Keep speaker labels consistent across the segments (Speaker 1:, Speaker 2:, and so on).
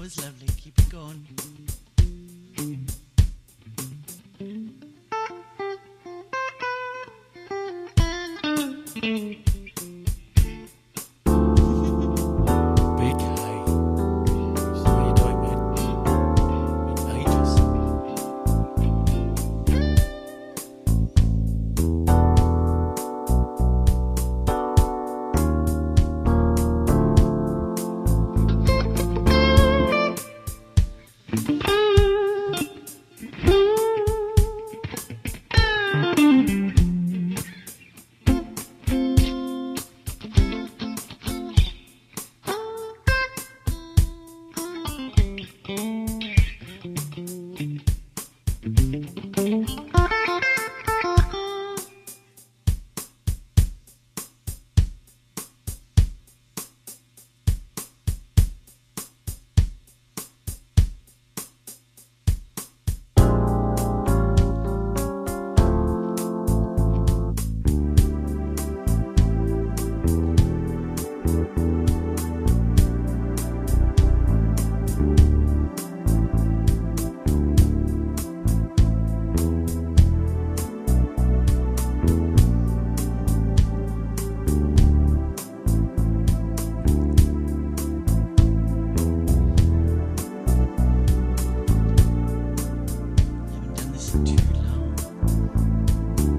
Speaker 1: was lovely. Keep it going.
Speaker 2: Big hey. So what are you doing, man? Been ages.
Speaker 1: Haven't done this in too long.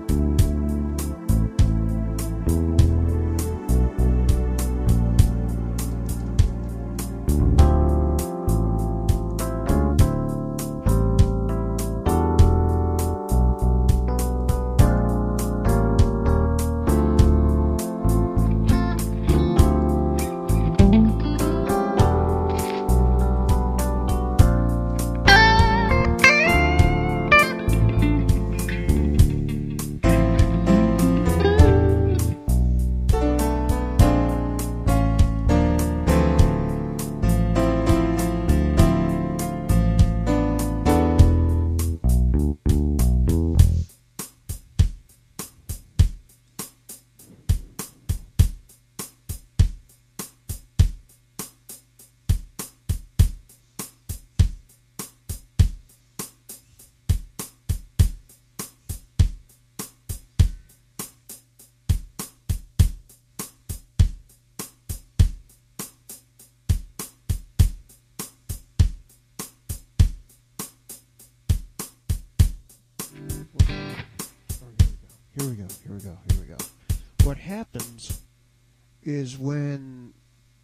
Speaker 3: Here we go. What happens is when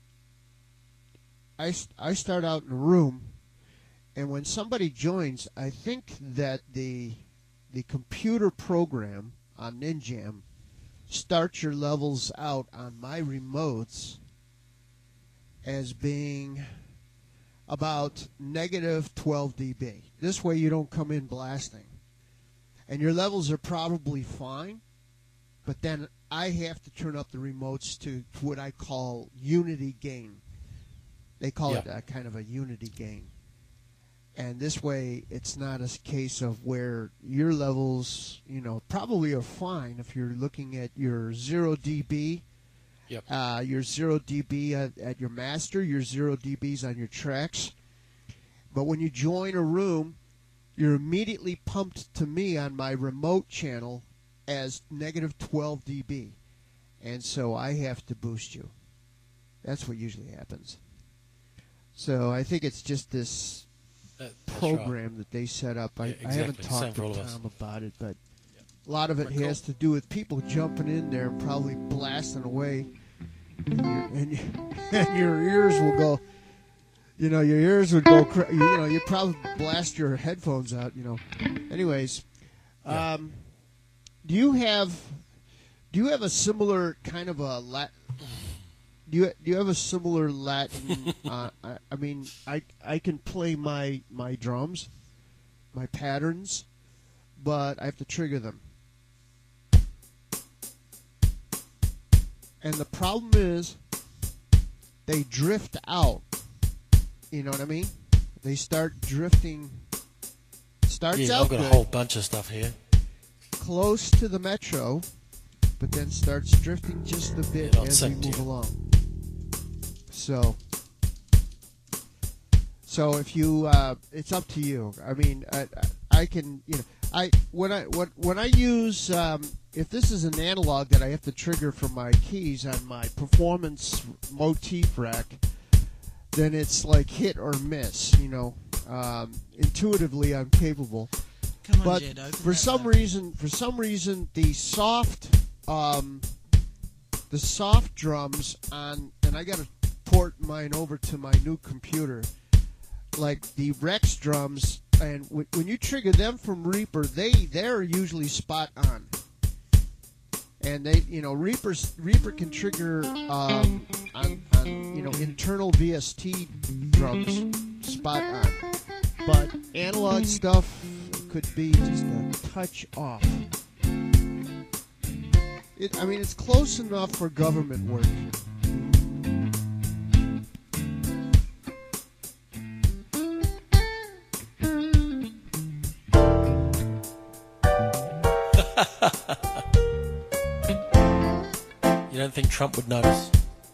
Speaker 3: I start out in a room, and when somebody joins, I think that the computer program on Ninjam starts your levels out on my remotes as being about negative 12 dB. This way you don't come in blasting. And your levels are probably fine, but then I have to turn up the remotes to what I call unity gain. They call it a kind of a unity gain. And this way it's not a case of where your levels, probably are fine if you're looking at your 0 dB.
Speaker 2: Yep.
Speaker 3: Your 0 dB at your master, your 0 dBs on your tracks. But when you join a room, you're immediately pumped to me on my remote channel as negative 12 dB. And so I have to boost you. That's what usually happens. So I think it's just this
Speaker 2: That's
Speaker 3: program that they set up.
Speaker 2: Yeah,
Speaker 3: I
Speaker 2: exactly.
Speaker 3: haven't
Speaker 2: Same
Speaker 3: talked
Speaker 2: for all
Speaker 3: to
Speaker 2: of us.
Speaker 3: Tom about it, but a lot of it
Speaker 2: Pretty
Speaker 3: has to do with people jumping in there and probably blasting away. And your ears will go, your ears would go, you'd probably blast your headphones out, Anyways,
Speaker 2: Yeah.
Speaker 3: do you have a similar kind of a do you have a similar Latin? I mean, I can play my drums, my patterns, but I have to trigger them. And the problem is, they drift out. You know what I mean? They start drifting. Starts
Speaker 2: Yeah,
Speaker 3: out
Speaker 2: I've got
Speaker 3: good,
Speaker 2: a whole bunch of stuff here.
Speaker 3: close to the metro, but then starts drifting just a bit
Speaker 2: Yeah, I'll
Speaker 3: as we
Speaker 2: send to
Speaker 3: move
Speaker 2: you.
Speaker 3: along. So So if you, it's up to you. I mean, I can, when I use, if this is an analog that I have to trigger from my keys on my performance motif rack, then it's like hit or miss. Intuitively I'm capable.
Speaker 1: Come on,
Speaker 3: But
Speaker 1: Jed, open
Speaker 3: for
Speaker 1: that
Speaker 3: some
Speaker 1: up.
Speaker 3: reason, the soft drums on, and I got to port mine over to my new computer. Like the Rex drums, and when you trigger them from Reaper, they're usually spot on. And Reaper can trigger on internal VST drums spot on, but analog stuff could be just a touch off. It's close enough for government work.
Speaker 2: You don't think Trump would notice?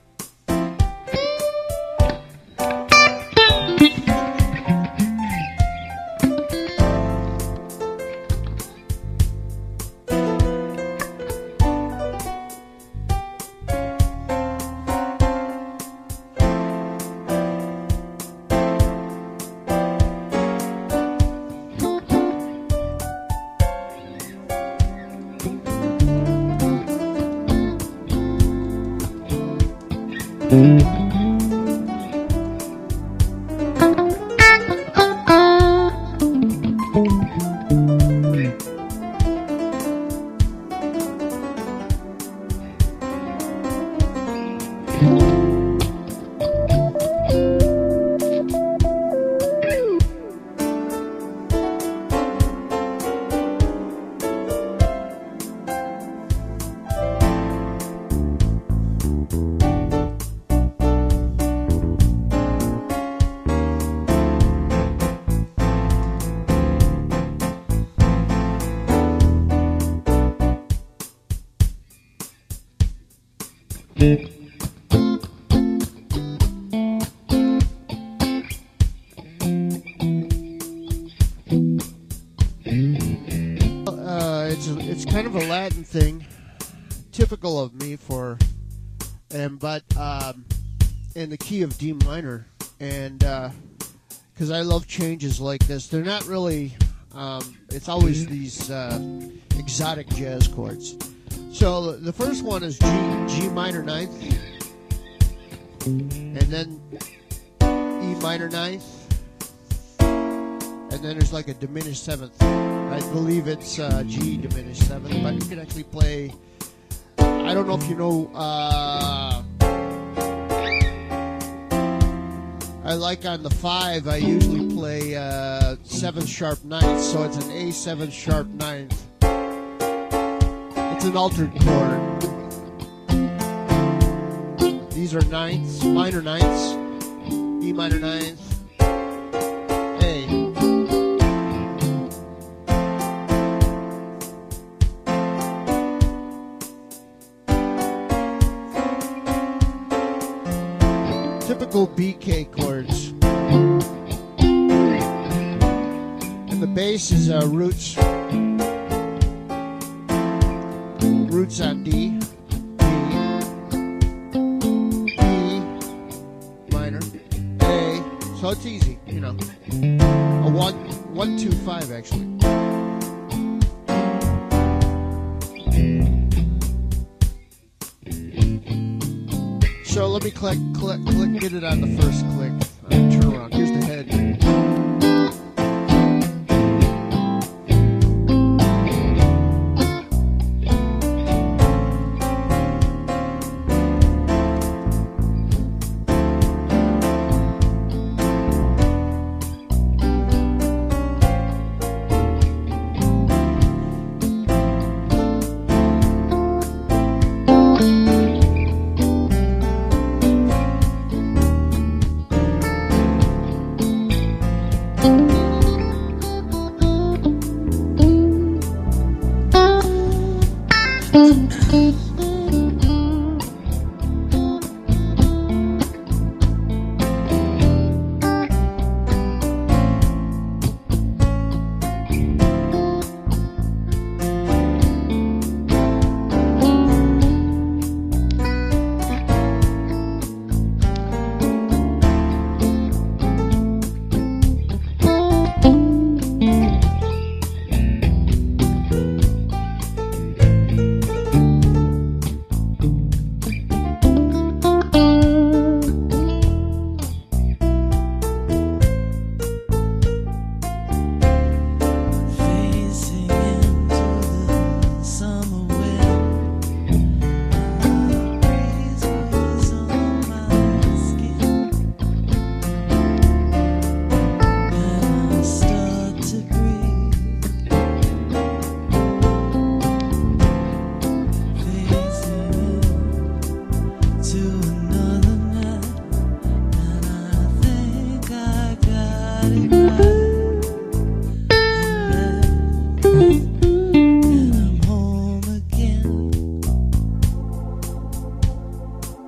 Speaker 2: It's kind of a Latin thing, typical of me but in the key of D minor, and because I love changes like this. They're not really. It's always these exotic jazz chords. So the first one is G minor ninth, and then E minor ninth, and then there's like a diminished seventh. I believe it's G diminished seventh, but you can actually play. I don't know if you know. I like on the 5. I usually play 7th sharp ninth, so it's an A 7th sharp ninth. It's an altered chord. These are ninths, minor ninths, E minor ninth, A. Typical BK chords. And the bass is roots. Roots on D, E minor, A. So it's easy, A 1, 2, 5 actually. So let me click, get it on the first click. Turn around. Here's the head.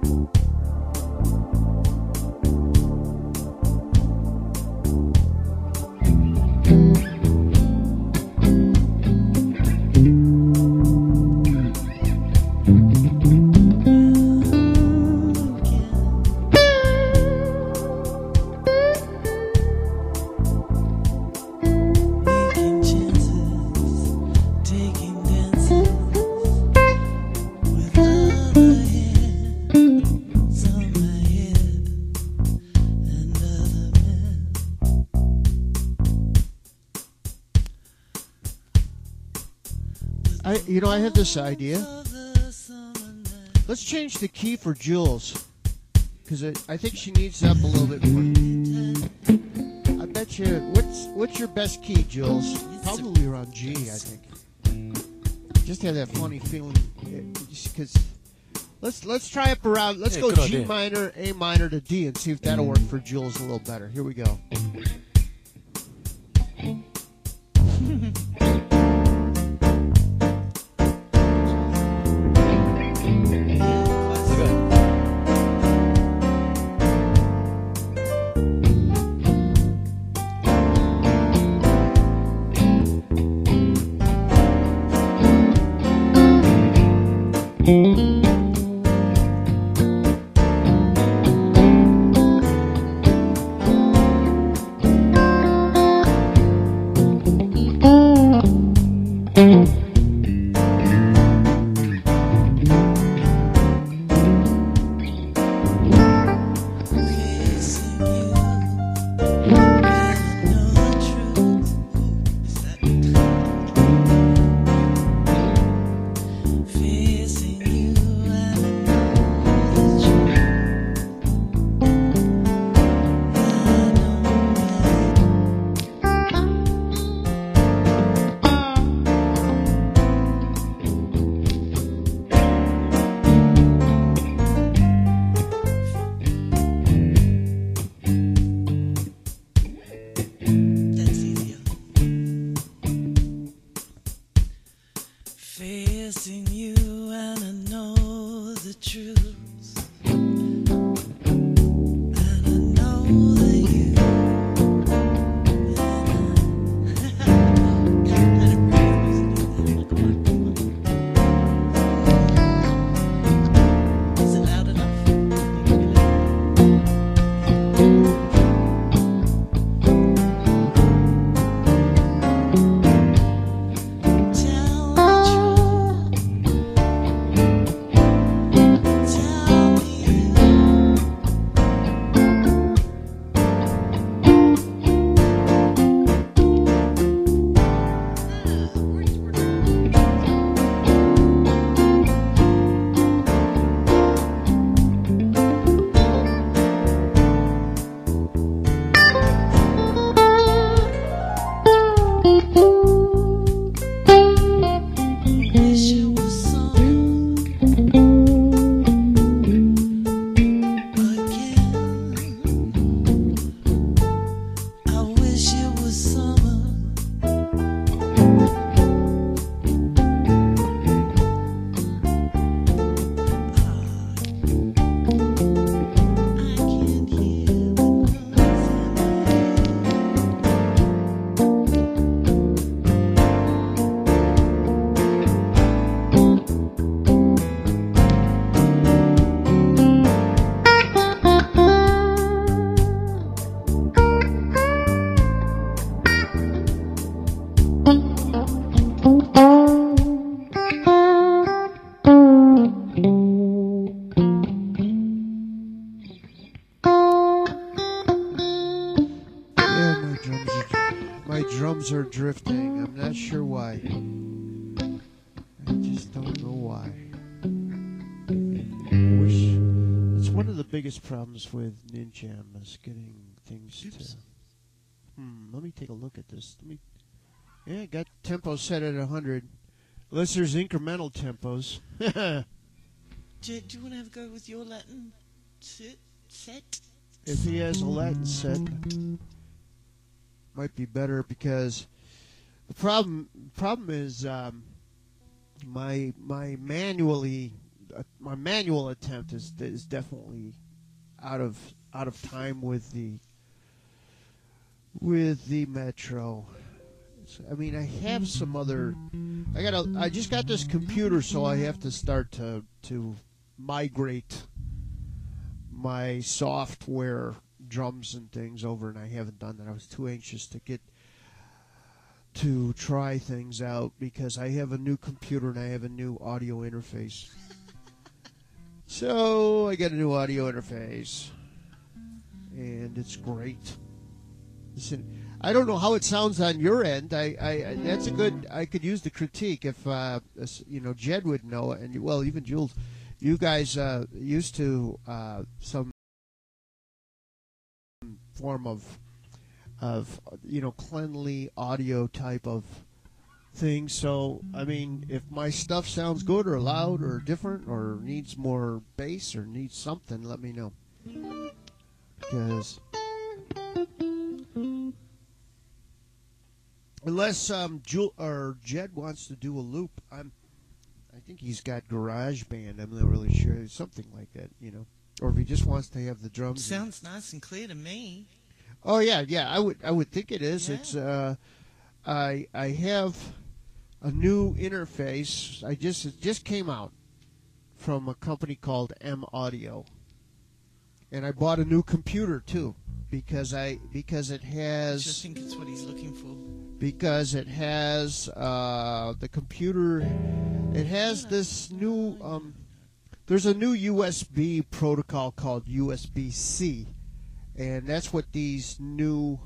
Speaker 1: Making chances, taking dances with other hands on my head and other men.
Speaker 2: I had this idea.
Speaker 1: Of the summer night.
Speaker 2: Let's change the key for Jules, because I think she needs up a little bit more. I bet you. What's your best key, Jules? Probably around G, I think. Just had that funny feeling, because let's try up around. Let's
Speaker 4: Yeah,
Speaker 2: go
Speaker 4: good
Speaker 2: G
Speaker 4: idea.
Speaker 2: minor, A minor to D, and see if that'll work for Jules a little better. Here we go.
Speaker 4: Okay.
Speaker 1: Kissing you, and I know the truth. Is that facing you, and I know the truth. I know that's easier. Facing you, and I know the truth. And I know that you. Is it loud enough? Tell the truth. Tell me wish it was summer again. I wish it was summer. I can hear the noise in
Speaker 2: Yeah, my drums are drifting. I'm not sure why. I just don't know why. It's one of the biggest problems with Ninjam is getting things to. Let me take a look at this. Yeah, got tempo set at 100. Unless there's incremental tempos.
Speaker 1: Do you want to have a go with your Latin set?
Speaker 2: If he has a Latin set, might be better, because the problem is my manually my manual attempt is definitely out of time with the Metro. I mean, I have some other. I just got this computer, so I have to start to migrate my software drums and things over, and I haven't done that. I was too anxious to try things out because I have a new computer and I have a new audio interface. So I got a new audio interface, and it's great. Listen, I don't know how it sounds on your end. That's a good. I could use the critique if Jed would know, and even Jules. You guys used to some form of cleanly audio type of thing. So I mean, if my stuff sounds good or loud or different or needs more bass or needs something, let me know. Because unless Jed wants to do a loop, I think he's got GarageBand. I'm not really sure. Something like that, or if he just wants to have the drums.
Speaker 1: Sounds nice and clear to me.
Speaker 2: Oh yeah. I would think it is.
Speaker 1: Yeah.
Speaker 2: It's I have a new interface. It just came out from a company called M Audio, and I bought a new computer too because it has.
Speaker 1: I just think it's what he's looking for.
Speaker 2: Because it has the computer. It has this new. There's a new USB protocol called USB-C, and that's what these new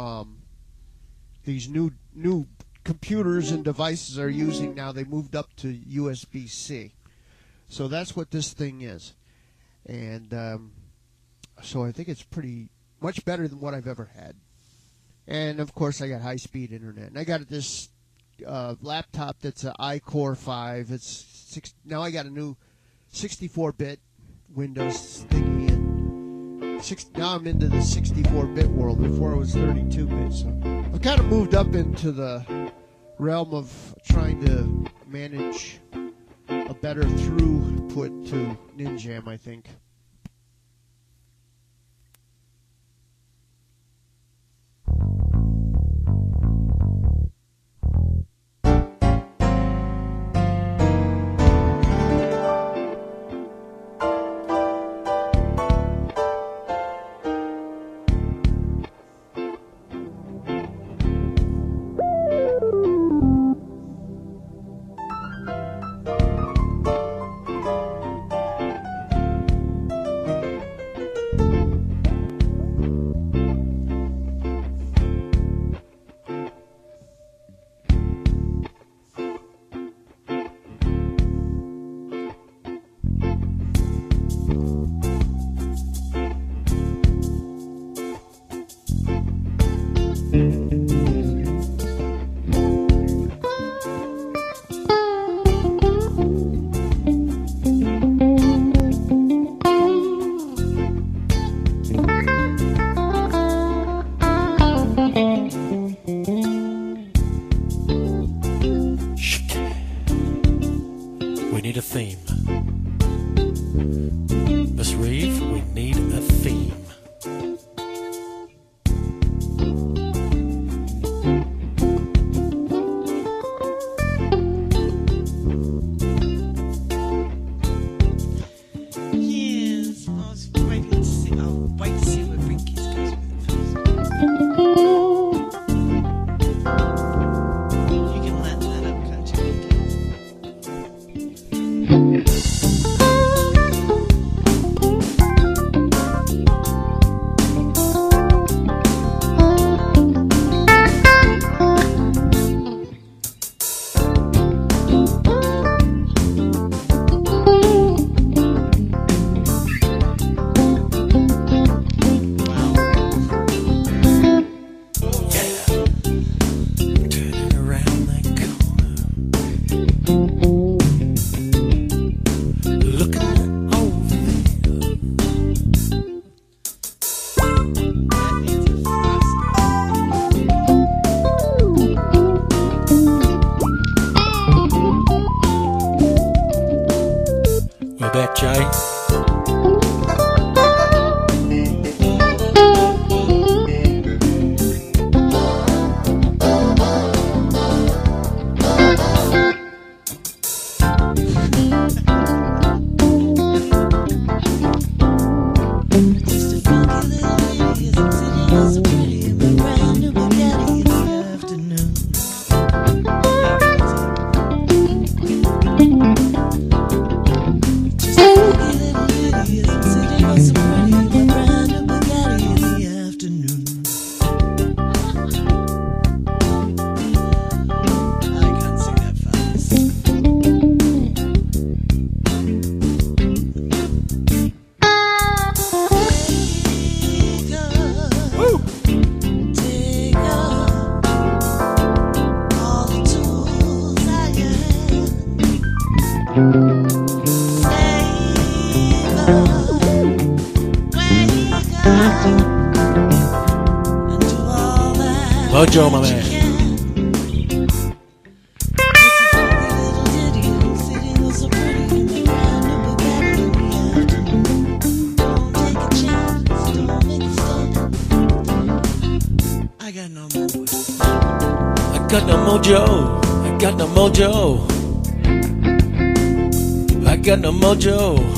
Speaker 2: computers and devices are using now. They moved up to USB-C, so that's what this thing is, and so I think it's pretty much better than what I've ever had. And of course, I got high-speed internet, and I got this laptop that's an iCore 5. Now I got a new 64-bit Windows thingy, and now I'm into the 64-bit world. Before it was 32-bit, so I've kind of moved up into the realm of trying to manage a better throughput to Ninjam, I think.
Speaker 4: night. Mojo, my man.
Speaker 1: I got no more.
Speaker 4: I got no mojo. I got no mojo. I got no mojo.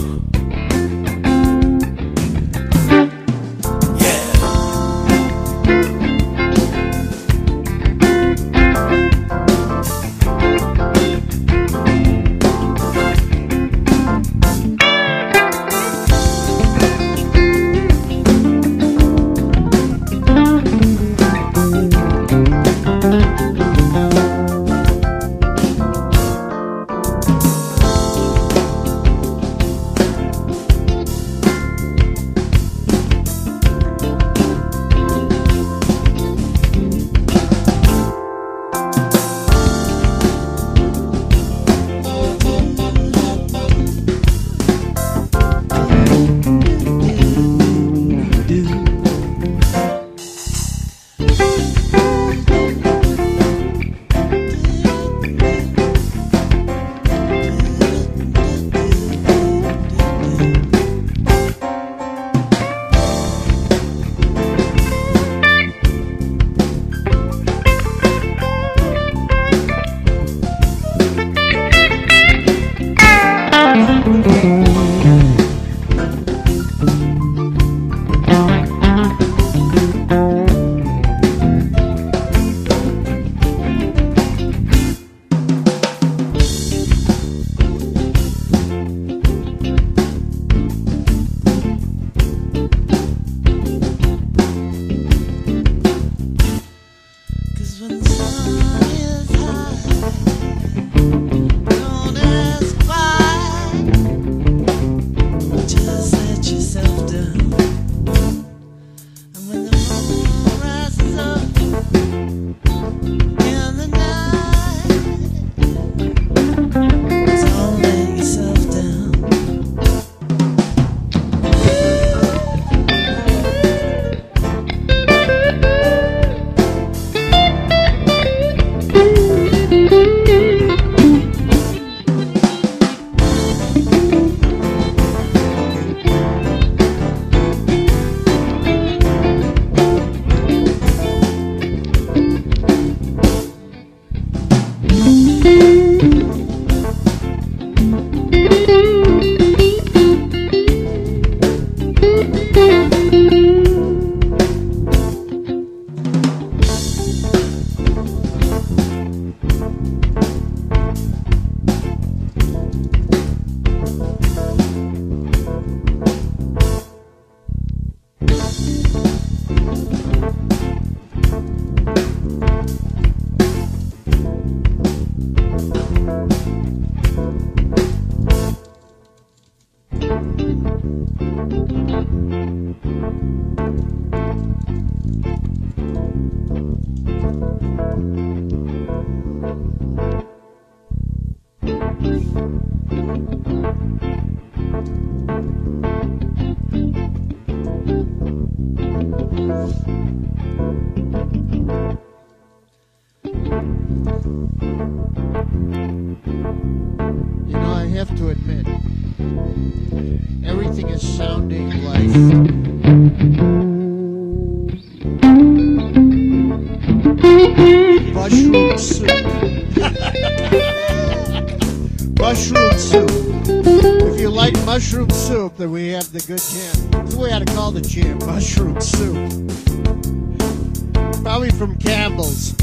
Speaker 2: everything is sounding like mushroom soup. Mushroom soup. If you like mushroom soup, then we have the good jam. That's the way I had to call the jam, mushroom soup. Probably from Campbell's.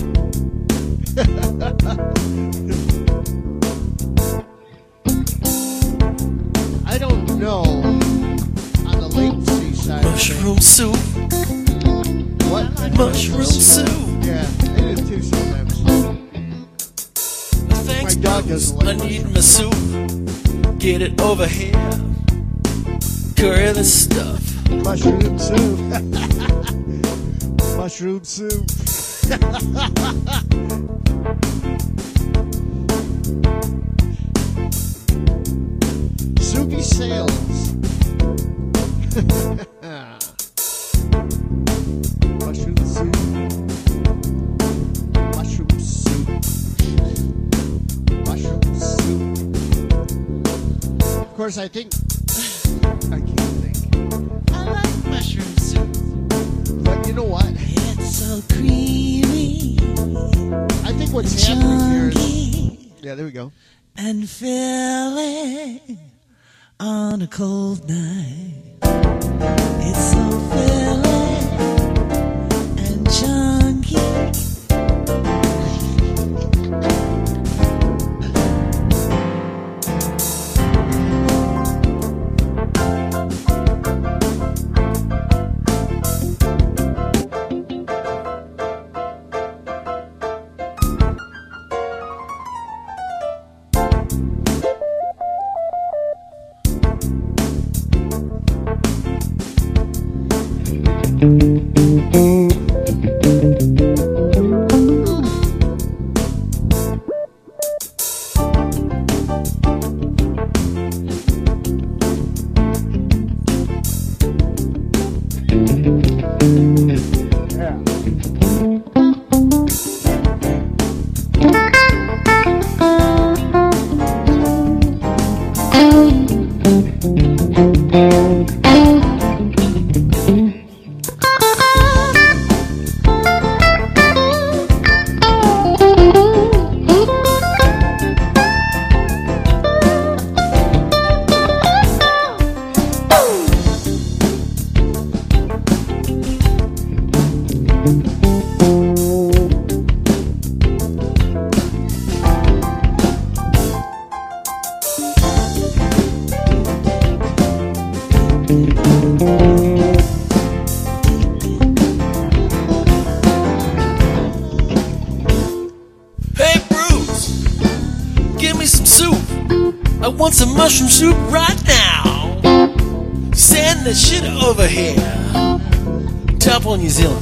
Speaker 2: I don't know on the latency side.
Speaker 4: Mushroom soup.
Speaker 2: What?
Speaker 4: Mushroom soup.
Speaker 2: Yeah, I do too sometimes.
Speaker 4: Thanks,
Speaker 2: My dog
Speaker 4: Bruce.
Speaker 2: doesn't like
Speaker 4: I need my soup. Get it over here. Curry the stuff.
Speaker 2: Mushroom soup. Mushroom soup. Soupy sales. Mushroom soup. Mushroom soup. Mushroom soup. Of course, I think. I can't think.
Speaker 1: I like mushroom soup.
Speaker 2: But you know what?
Speaker 1: It's so creamy.
Speaker 2: I think what's happening here is.
Speaker 1: Chunky
Speaker 2: Yeah, there we go.
Speaker 1: and filling on a cold night. It's so filling and chunky.
Speaker 4: Hey, Bruce. Give me some soup. I want some mushroom soup right now. Send the shit over here. Top on New Zealand.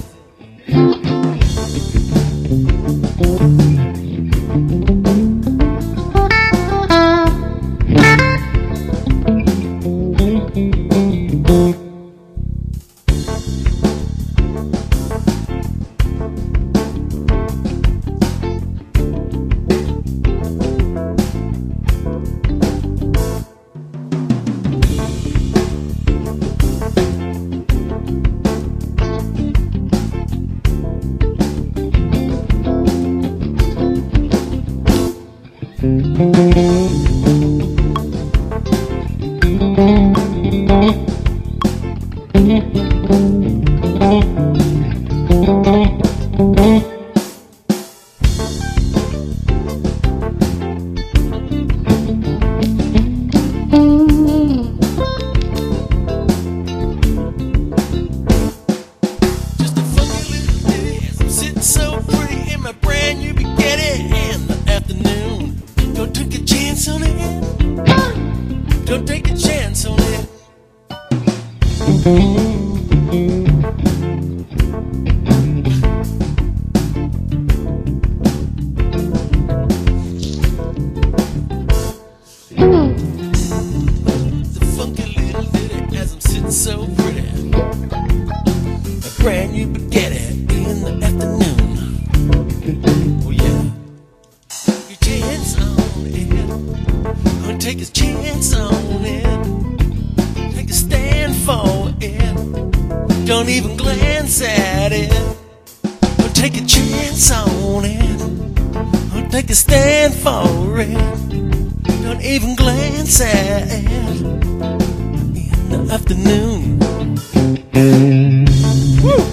Speaker 4: Just a funky little ditty as I'm sitting so pretty in my brand new bikini in the afternoon. Don't take a chance on it. Don't take a chance on it. It's a funky little ditty as I'm sitting so pretty. A brand new spaghetti in the afternoon. Oh yeah. Your chance on it. Gonna take his chance on it. Don't even glance at it. Don't take a chance on it. Don't take a stand for it. Don't even glance at it in the afternoon. Woo!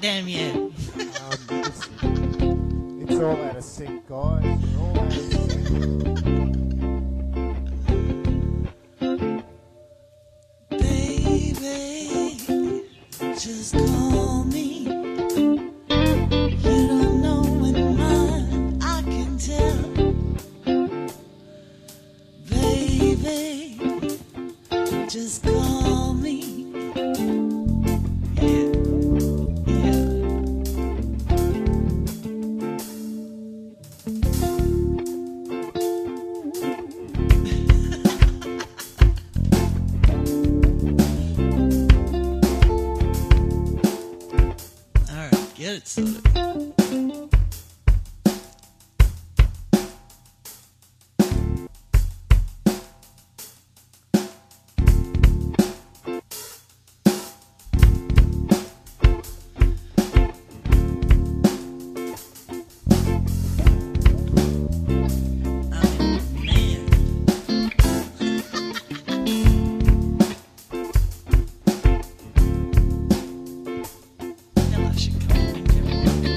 Speaker 1: damn you.
Speaker 5: It's all out of sync, guys. We're all out of sync.
Speaker 1: Baby, just call me. You don't know when mine, I can tell. Baby, just call me. Yeah, yeah. All right, get it started. I should come home and get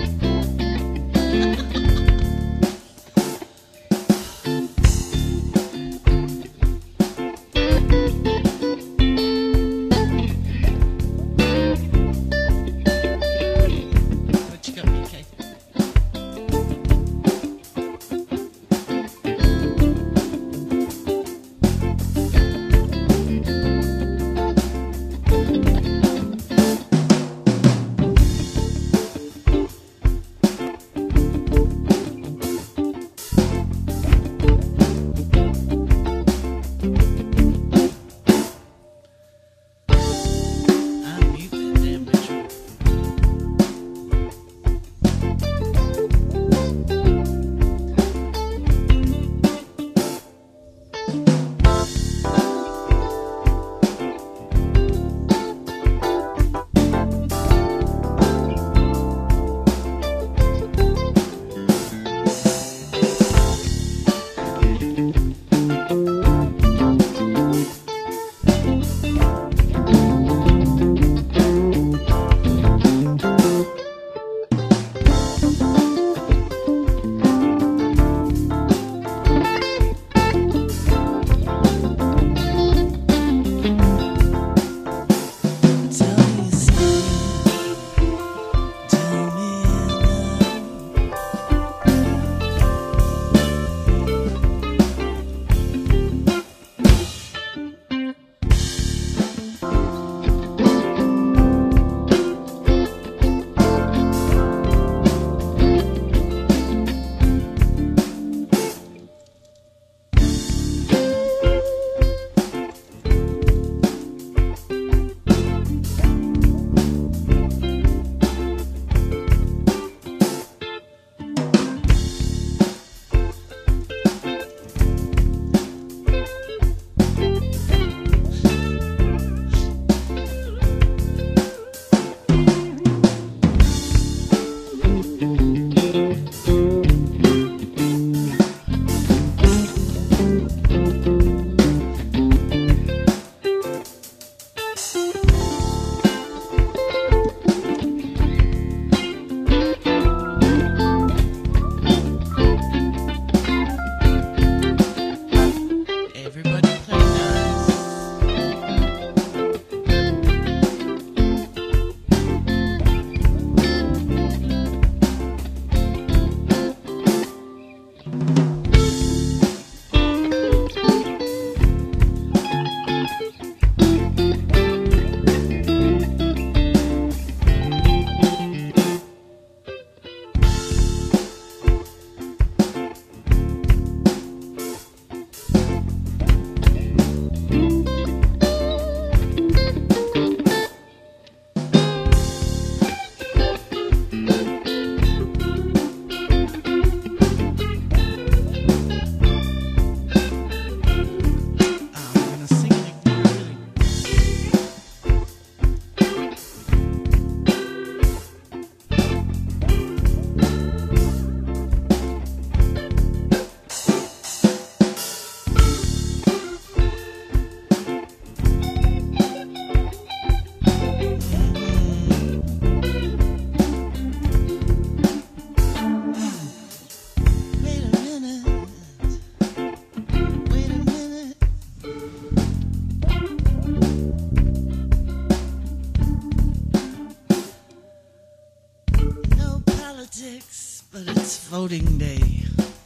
Speaker 1: voting day.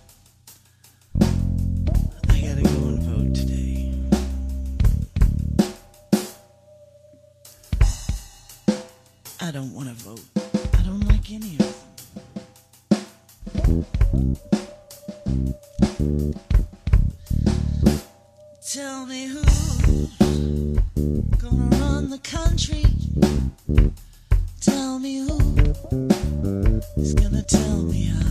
Speaker 1: I gotta go and vote today. I don't want to vote. I don't like any of them. Tell me who's gonna run the country. Tell me who is gonna tell me how.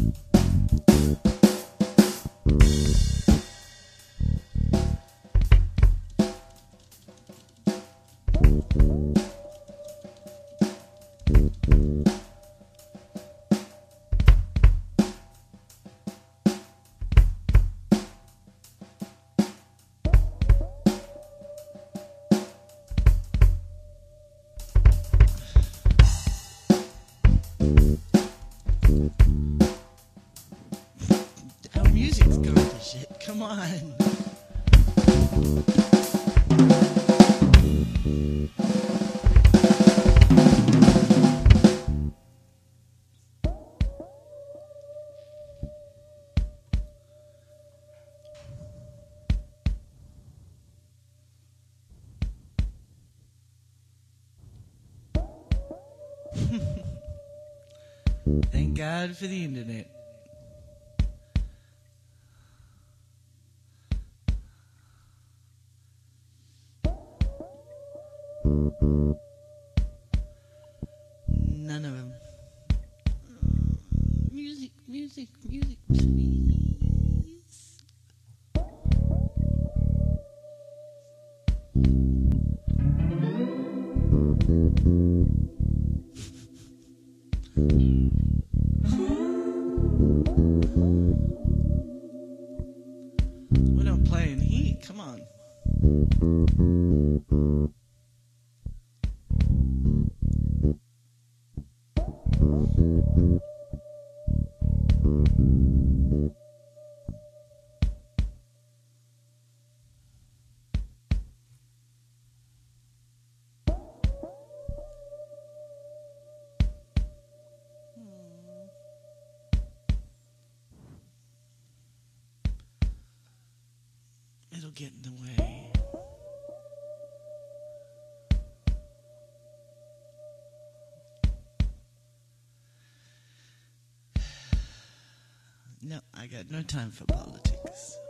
Speaker 1: Our music's gone to shit. Come on. Thank God for the internet. None of them. Music, music, music, please. We're not playing heat. Come on. It'll get in the way. No, I got no time for politics.